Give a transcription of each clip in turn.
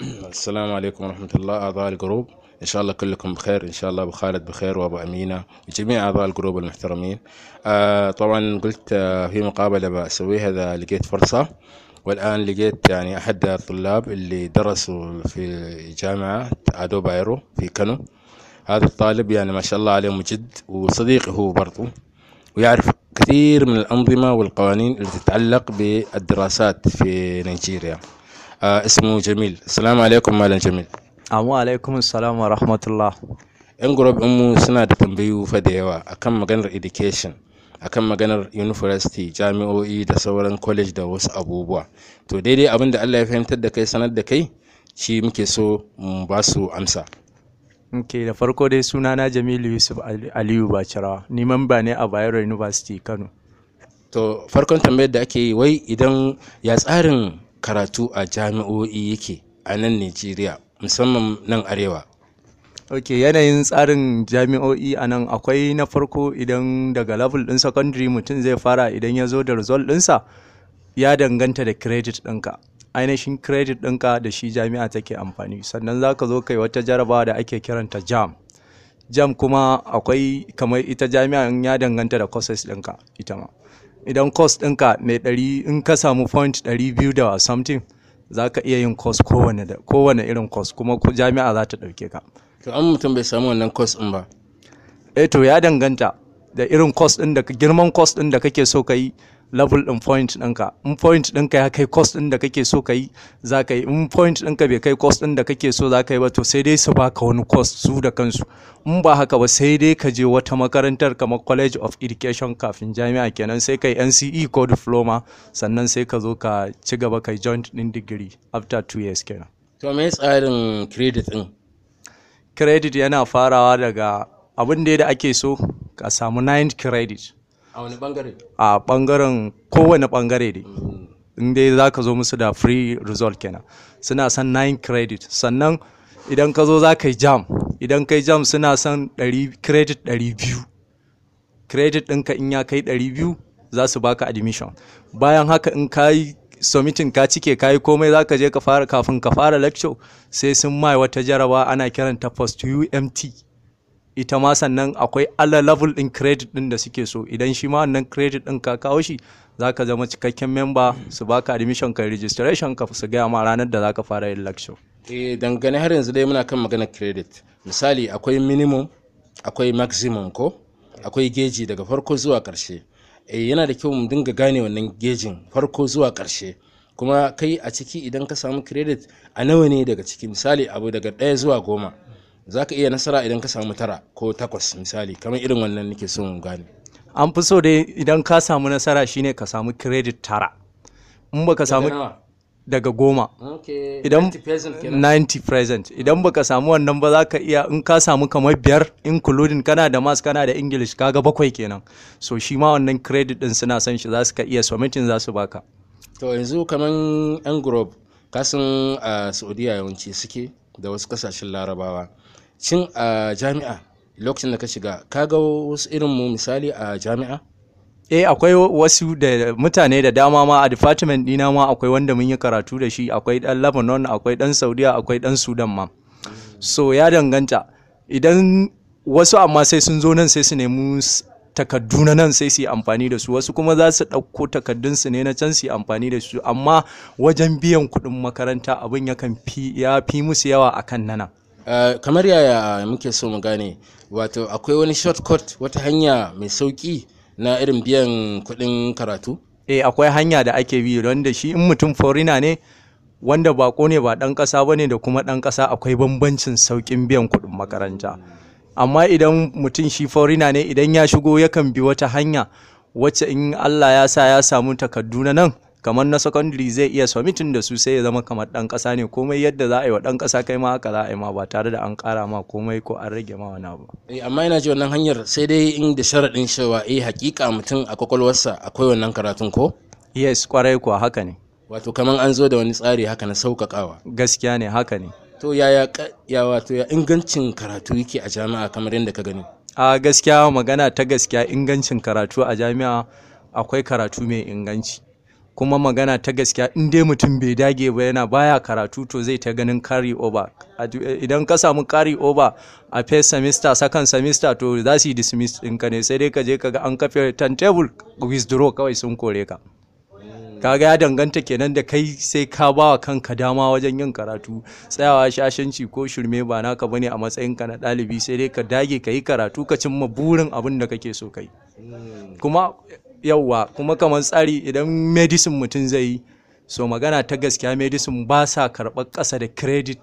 السلام عليكم ورحمة الله أعضاء الجروب. إن شاء الله كلكم بخير، إن شاء الله أبو خالد بخير وأبو أمينة وجميع أعضاء الجروب المحترمين. طبعا قلت في مقابلة بسويها إذا لقيت فرصة، والآن لقيت يعني أحد الطلاب اللي درسوا في جامعة آدو بايرو في كانو. هذا الطالب يعني ما شاء الله عليه مجد وصديقي هو برضو، ويعرف كثير من الأنظمة والقوانين اللي تتعلق بالدراسات في نيجيريا. اسمه جميل. السلام عليكم مالا جميل. Amma alaikum salam wa rahmatullah. Yan group mu suna da tambayoyi fa da yawa akan maganar education, akan maganar university, jami'o'i da sauran college da wasu abubuwa. To daidai abin da Allah ya fahimtar da kai, sanar da kai, shi muke so mu ba su amsa. Okay, da farko dai sunana Jamilu Yusuf Aliyu Bacirawa, ni mamba ne a Bayero University Kano. To farkon tambayar da ake yi, wai idan ya tsarin karatu a jami'o'i yake a nan Najeriya, musamman nan arewa. Okay, yanayin tsarin jami'o'i a nan akwai na farko idan daga level ɗin secondary mutum zai fara, idan ya zo da result ɗinsa ya danganta da credit ɗinka. Ainihin credit ɗinka da shi jami'a take amfani. Sannan za ka zo kai wata jarabawa da ake kiranta JAM. JAM kuma akwai kamar ita jami'a ya danganta da courses ɗinka ita ma. Idan course ɗinka mai 100, in ka samu point 200 da something, za ka iya yin course kowane irin course, kuma jami'a za ta ɗauke ka. To an mutum bai samu wannan course ɗin ba? To ya danganta da irin course ɗin da girman course ɗin da kake so ka yi, level ɗin point ɗinka. In point ɗinka ya kai course ɗin da kake so ka yi, za ka yi. In point ɗinka bai kai course ɗin da kake so za ka yi ba, to sai dai su baka wani course su da kansu. In ba haka ba sai dai ka je wata makarantar kamar College of Education kafin jami'a kenan, sai kai NCE ko diploma, sannan sai ka zo ka ci gaba kai joint ɗin degree after 2 years kenan. To me tsarin credit ɗin? Credit yana farawa daga abin da ake so ka samu 9 credit. A wani bangare? A bangaren kowane bangare dai. In dai za ka zo musu da free result kenan. Suna son 9 credit. Sannan idan ka zo za ka yi jam. Idan ka yi jam suna son credit 200. Credit ɗinka in ya kai 200 za su baka admission. Bayan haka in ka yi submitting ka cike ka yi komai, za ka je kafin ka fara lecture sai sun mai wata jaraba ana kiranta post UMT. Ita ma sannan akwai alla level ɗin credit ɗin da suke so. Idan shi ma wannan credit ɗin ka kawo shi, za ka zama cikakken member, su baka admission ka registration ka su gaya ma ranar da za ka fara yin lecture. Dangane har yanzu dai muna kan maganar credit. Misali akwai minimum, akwai maximum ko akwai geji daga farko zuwa ƙarshe. Yana da kyau mu dinga gane wannan gejin farko zuwa ƙarshe. Kuma kai a ciki idan ka samu credit a nawa ne daga ciki, misali abu daga 1 zuwa 10. Za ka iya nasara idan ka samu 9 ko 8 misali, kamar irin wannan nake so mu gane. An fi so dai idan ka samu nasara shine ka samu credit 9. In baka samu daga 10. Idan 90 present. Idan baka samu wannan ba, za ka iya in ka samu kamar 5 including kana da maths kana da English, kaga 7 kenan. So shi ma wannan credit din suna son shi, za su ka iya submitting za su baka. To yanzu kaman yan group kasan a Saudiya yawanci suke da wasu kasashen Larabawa. Cin a jami'a lokacin da ka shiga kaga wasu irin mu misali a jami'a? Akwai wasu da mutane da dama ma a department dina ma akwai wanda mun yi karatu da shi, akwai dan Lebanon, akwai dan Saudiya, akwai dan Sudan ma. So ya danganta. Idan wasu amma sai sun zo nan sai su nemi takaddu na nan sai su yi amfani da su, wasu kuma za su ɗauko takaddunsu ne na can su yi amfani da su, amma wajen biyan kuɗin makaranta abin ya fi musu yawa akan nana. Kamar yaya muke so mu gane, wato akwai wani shortcut, wata hanya mai sauki na irin biyan kuɗin karatu? Akwai hanya da ake bi, wanda shi in mutum foreigner ne wanda bako ne ba ɗan ƙasa ba ne da kuma ɗan ƙasa, akwai bambancin sauƙin biyan kuɗin makaranta. Amma idan mutum shi foreigner ne, idan ya shigo yakan bi wata hanya wacce in Allah ya sa ya samu takardu na nan kamar na secondary zai iya submitting da su, sai ya zama kamar ɗan ƙasa ne. Komai yadda za a yi wa ɗan ƙasa kai ma haka za a yi ma, ba tare da an ƙara ma komai ko an rage ma wani abu. Amma ina ji wannan hanyar sai dai in da sharaɗin cewa hakika mutum a kwakwalwarsa akwai wannan karatun ko? Yes, kwarai kuwa haka ne. Wato kamar an zo da wani tsari haka na sauƙaƙawa. Gaskiya ne, haka ne. To ya ingancin karatu yake a jami'a kamar yadda ka gani? A gaskiya, magana ta gaskiya, ingancin karatu a jami'a akwai karatu mai inganci. kuma magana ta gaskiya in dai mutum bai dage ba yana baya karatu to zai ta ganin carry over. Idan ka samu carry over a first semester second semester to za su yi dismiss ɗinka ne, sai dai ka je ka ga an kafe timetable withdraw kawai sun kore ka. Kaga ya danganta kenan da kai sai ka ba wa kanka dama wajen yin karatu. Tsayawa shashanci ko shirme ba naka bane a matsayinka na ɗalibi, sai dai ka dage ka yi karatu ka cimma burin abin da kake so kai. Kuma yauwa kuma kamar tsari idan medicine mutum zai yi, so magana ta gaskiya medicine ba sa karɓar ƙasa da credit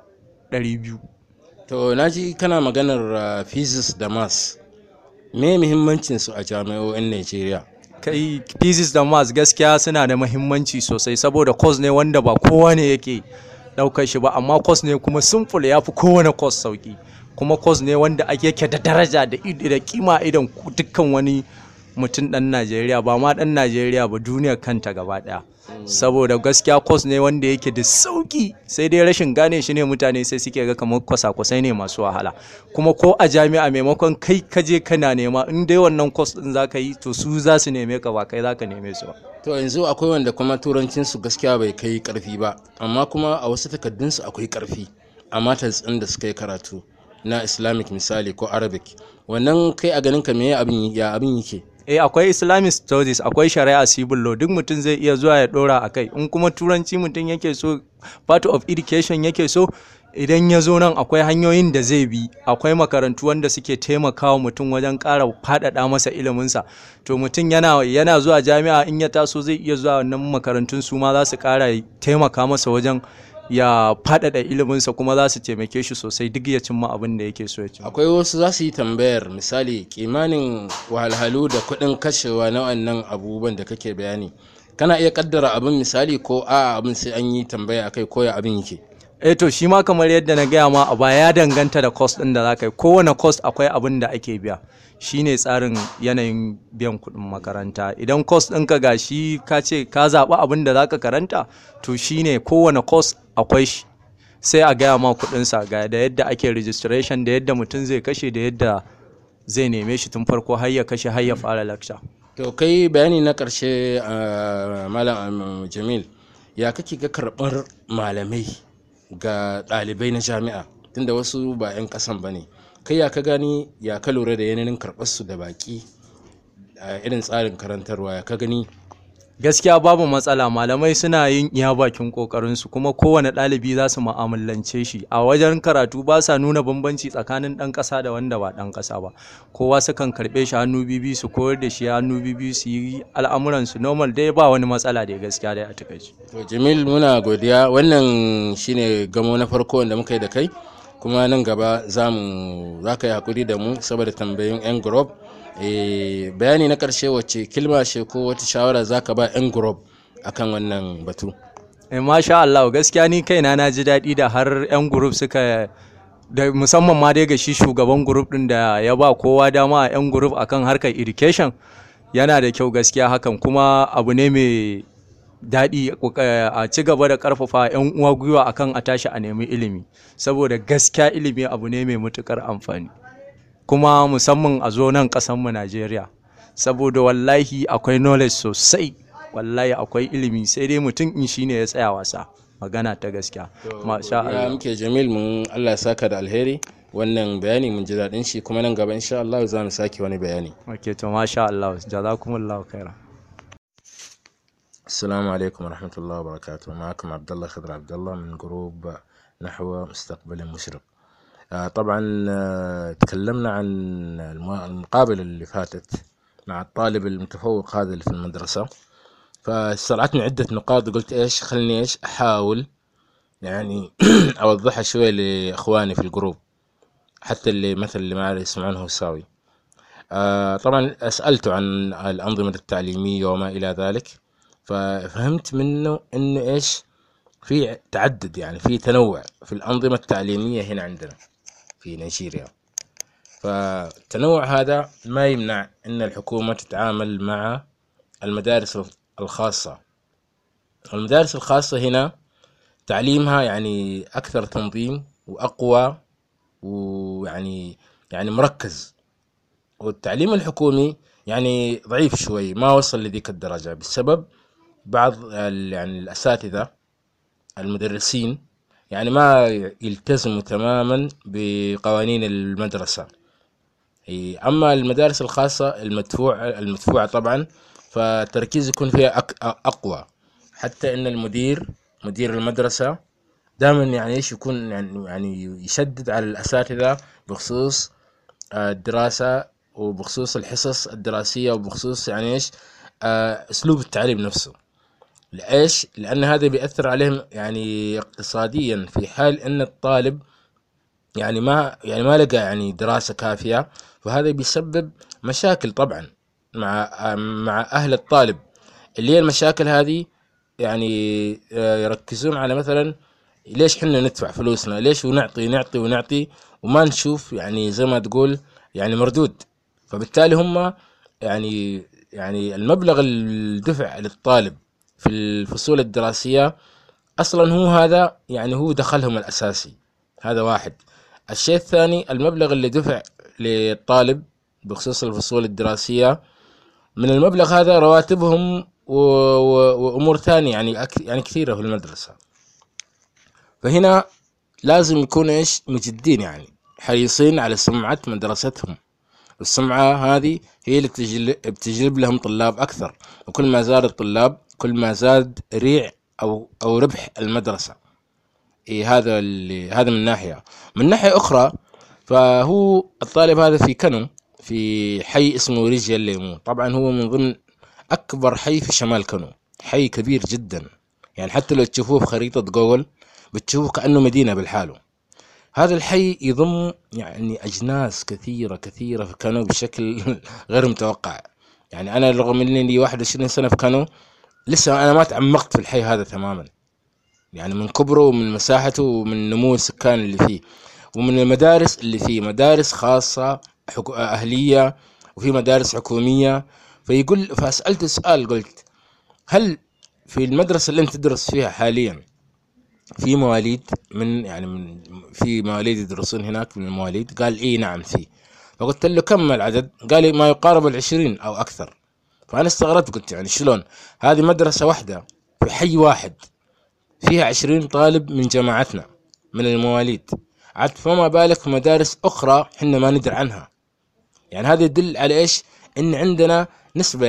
200. To na ji kana maganar physics da maths, me muhimmancinsu a jami'o'in Najeriya? Kai physics da maths gaskiya suna da muhimmanci sosai saboda course ne wanda ba kowa ne yake ɗaukar shi ba, amma course ne kuma simple ya fi kowane course sauki, kuma course ne wanda yake da daraja da kima idan dukkan wani mutum ɗan Najeriya, ba ma ɗan Najeriya ba duniyar kanta gaba ɗaya. Saboda gaskiya course ne wanda yake da sauki, sai dai rashin gane shi ne mutane sai suke ga kamar kwasa-kwasai ne masu wahala. Kuma ko a jami'a maimakon kai kaje kana nema, in dai wannan course ɗin zaka yi to su za su neme ka ba kai zaka neme su ba. To yanzu akwai wanda kuma turancinsu gaskiya bai kai karfi ba, amma kuma a wasu takaddunsu akwai karfi a matters ɗin da suka yi karatu na Islamic misali ko Arabic. Wannan kai a ganin ka me abin yake? Akwai Islamic studies, akwai shari'a civil law, duk mutum zai iya zuwa ya dora a kai. In kuma turanci mutum yake so, part of education yake so, idan ya zo nan akwai hanyoyin da zai bi, akwai makarantu wanda suke taimakawa mutum wajen ƙara faɗaɗa masa iliminsa. To mutum yana zuwa jami'a, in ya taso zai iya zuwa wannan makarantun, su ma za su ƙara taimaka masa wajen ya faɗaɗa iliminsa, kuma za su taimake shi sosai duk ya cimma abin da yake so ya cimma. Akwai wasu za su yi tambayar misali kimanin wahalhalu da kuɗin kashewa na wannan abubuwan da kake bayani, kana iya kaddara abin misali ko abin sai an yi tambaya akai ko ya abin yake? To shi ma kamar yadda na gaya ma a baya, ya danganta da cost ɗin da za ka yi. Kowane cost akwai abin da ake biya, shi ne tsarin yanayin biyan kuɗin makaranta. Idan cost ɗinka ga shi ka ce ka zaɓi abin da za ka karanta, to shi ne kowane cost akwai shi, sai a gaya ma kuɗinsa ga da yadda ake registration, da yadda mutum zai kashe, da yadda zai neme shi tun farko har ya kashe har ya fara lecture. To kai bayani na ƙarshe Malam Jamil, ya kake ga karɓar malamai ga ɗalibai na jami'a, tunda wasu ba 'yan ƙasan ba ne? Kai ya ka gani, ya ka lura da yanayin karɓarsu da baƙi a irin tsarin karantarwa, ya ka gani? Gaskiya babu matsala, malamai suna yin iya bakin kokarinsu, kuma kowane ɗalibi za su mu'amalance shi. A wajen karatu ba sa nuna bambanci tsakanin ɗan ƙasa da wanda ba ɗan ƙasa ba, kowa sukan karɓe shi hannu bibi, su koyar da shi hannu bibi, su yi al'amuransu normal dai, ba wani matsala dai gaskiya dai a takaice. To Jamil, muna godiya. Wannan shine gamo na farko wanda muka yi da kai, kuma nan gaba za ka yi hakuri da mu saboda tambayoyin 'yan group. Bayani na karshe wacce kilma ce ko wata shawara za ka ba 'yan group akan wannan batu? Masha Allah, gaskiya ni kaina na ji daɗi da har 'yan group suka, da musamman ma dai ga shi shugaban group ɗin da ya ba kowa dama a 'yan group akan harkar education. Yana da kyau gaskiya hakan, kuma abu ne mai daɗi a ci gaba da ƙarfafa 'yan uwa gwiwa akan a tashi a nemi ilimi, saboda gaskiya ilimi abu ne mai matuƙar amfani, kuma musamman a zo nan ƙasanmu Najeriya, saboda wallahi akwai knowledge sosai, wallahi akwai ilimi, sai dai mutum in shi ne ya tsaya wasa, magana ta gaskiya. Masha Allah. Muke Jamil, mun Allah ya saka da alheri, wannan bayani mun ji daɗin shi, kuma nan gaba insha Allah za mu sake wani bayani. Okay, to masha Allah, jazakumullahu khairan. السلام عليكم ورحمة الله وبركاته. معكم عبد الله خضر عبد الله من جروب نحو مستقبل مشرق. طبعا تكلمنا عن المقابلة اللي فاتت مع الطالب المتفوق هذا اللي في المدرسة، فاستطلعتني عدة نقاط، قلت خلني أحاول يعني أوضحها شوي لإخواني في الجروب، حتى اللي مثل اللي ما يسمعونه يساوي. طبعا سألته عن الأنظمة التعليمية وما إلى ذلك، ففهمت منه إنه في تعدد، يعني في تنوع في الأنظمة التعليمية هنا عندنا في نيجيريا. فالتنوع هذا ما يمنع إن الحكومة تتعامل مع المدارس الخاصة. المدارس الخاصة هنا تعليمها يعني أكثر تنظيم وأقوى، ويعني مركز، والتعليم الحكومي يعني ضعيف شوي، ما وصل لذيك الدرجة بسبب بعض يعني الأساتذة المدرسين يعني ما يلتزموا تماما بقوانين المدرسة. أما المدارس الخاصة المدفوعة طبعا، فالتركيز يكون فيها أقوى، حتى إن مدير المدرسة دائما يعني إيش يكون يعني يشدد على الأساتذة بخصوص الدراسة، وبخصوص الحصص الدراسية، وبخصوص يعني إيش أسلوب التعليم نفسه. لإيش؟ لأن هذا بيأثر عليهم يعني اقتصاديا، في حال أن الطالب يعني ما لقى يعني دراسة كافية، فهذا بيسبب مشاكل طبعا مع أهل الطالب، اللي هي المشاكل هذه يعني يركزون على مثلا ليش حنا ندفع فلوسنا، ليش ونعطي وما نشوف يعني زي ما تقول يعني مردود. فبالتالي هم يعني المبلغ الدفع للطالب في الفصول الدراسية أصلا هو هذا يعني هو دخلهم الأساسي. هذا واحد. الشيء الثاني، المبلغ اللي دفع للطالب بخصوص الفصول الدراسية، من المبلغ هذا رواتبهم وأمور ثانية يعني كثيرة في المدرسة. فهنا لازم يكون إيش مجدين، يعني حريصين على سمعة مدرستهم، والسمعة هذه هي اللي بتجلب لهم طلاب أكثر، وكل ما زاد الطلاب كل ما زاد ريع أو ربح المدرسة. هذا من ناحية. من ناحية أخرى، فهو الطالب هذا في كانو، في حي اسمه ريجيا الليمون. طبعا هو من ضمن أكبر حي في شمال كانو، حي كبير جدا، يعني حتى لو تشوفوه في خريطة جوجل بتشوفه كأنه مدينة بالحاله. هذا الحي يضم يعني أجناس كثيرة في كانو بشكل غير متوقع. يعني أنا رغم أني لي 21 سنة في كانو، لسه أنا ما تعمقت في الحي هذا تماما، يعني من كبره ومن مساحته ومن نمو السكان اللي فيه، ومن المدارس اللي فيه، مدارس خاصة أهلية، وفي مدارس حكومية. فسألت سؤال، قلت هل في المدرسة اللي أنت تدرس فيها حاليا في مواليد في مواليد يدرسون هناك من المواليد؟ قال إيه نعم في. فقلت له كم العدد؟ قال لي ما يقارب 20 أو أكثر. فأنا استغربت، قلت يعني شلون هذه مدرسة واحدة في حي واحد فيها 20 طالب من جماعتنا من المواليد، عاد فما بالك في مدارس أخرى حنا ما ندري عنها. يعني هذا يدل على إيش؟ إن عندنا نسبة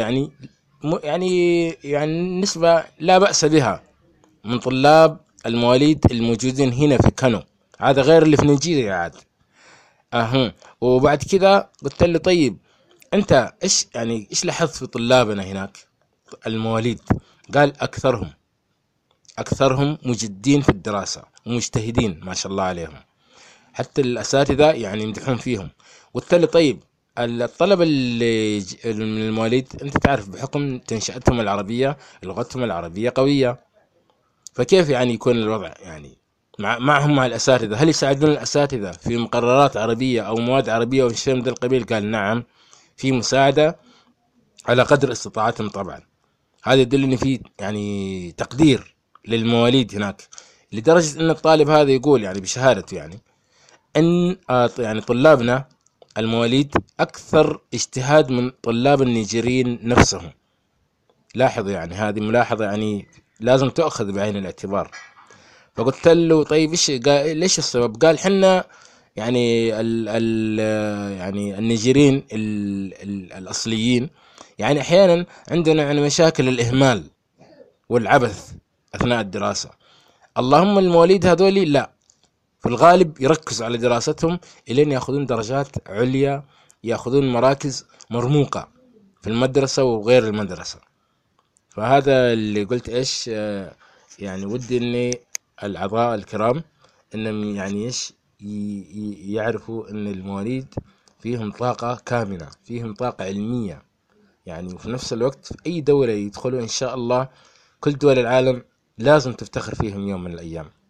يعني نسبة لا بأس بها من طلاب المواليد الموجودين هنا في كانو، هذا غير اللي في نيجيريا عاد. وبعد كذا قلت له طيب أنت إيش لاحظت في طلابنا هناك المواليد؟ قال أكثرهم مجدين في الدراسة ومجتهدين ما شاء الله عليهم، حتى الأساتذة يعني يمدحون فيهم. قلت له طيب الطلبة اللي من المواليد، أنت تعرف بحكم تنشأتهم العربية لغتهم العربية قوية، فكيف يعني يكون الوضع يعني معهم مع الأساتذة؟ هل يساعدون الأساتذة في مقررات عربية أو مواد عربية أو شيء من ذا القبيل؟ قال نعم، في مساعدة على قدر استطاعتهم طبعا. هذا يدل ان في يعني تقدير للمواليد هناك، لدرجة ان الطالب هذا يقول يعني بشهادته يعني ان يعني طلابنا المواليد اكثر اجتهاد من طلاب النيجيريين نفسهم. لاحظ يعني هذه ملاحظة يعني لازم تؤخذ بعين الاعتبار. فقلت له طيب ليش السبب؟ قال حنا يعني يعني النيجيريين الاصليين يعني احيانا عندنا يعني مشاكل الاهمال والعبث اثناء الدراسة. اللهم المواليد هذولي لا، في الغالب يركزوا على دراستهم الين ياخذون درجات عليا، ياخذون مراكز مرموقة في المدرسة وغير المدرسة. فهذا اللي قلت ايش يعني ودي اني الاعضاء الكرام انهم يعني ايش يعرفوا ان المواليد فيهم طاقة كامنة، فيهم طاقة علمية يعني، وفي نفس الوقت في اي دولة يدخلوا ان شاء الله كل دول العالم لازم تفتخر فيهم يوم من الايام.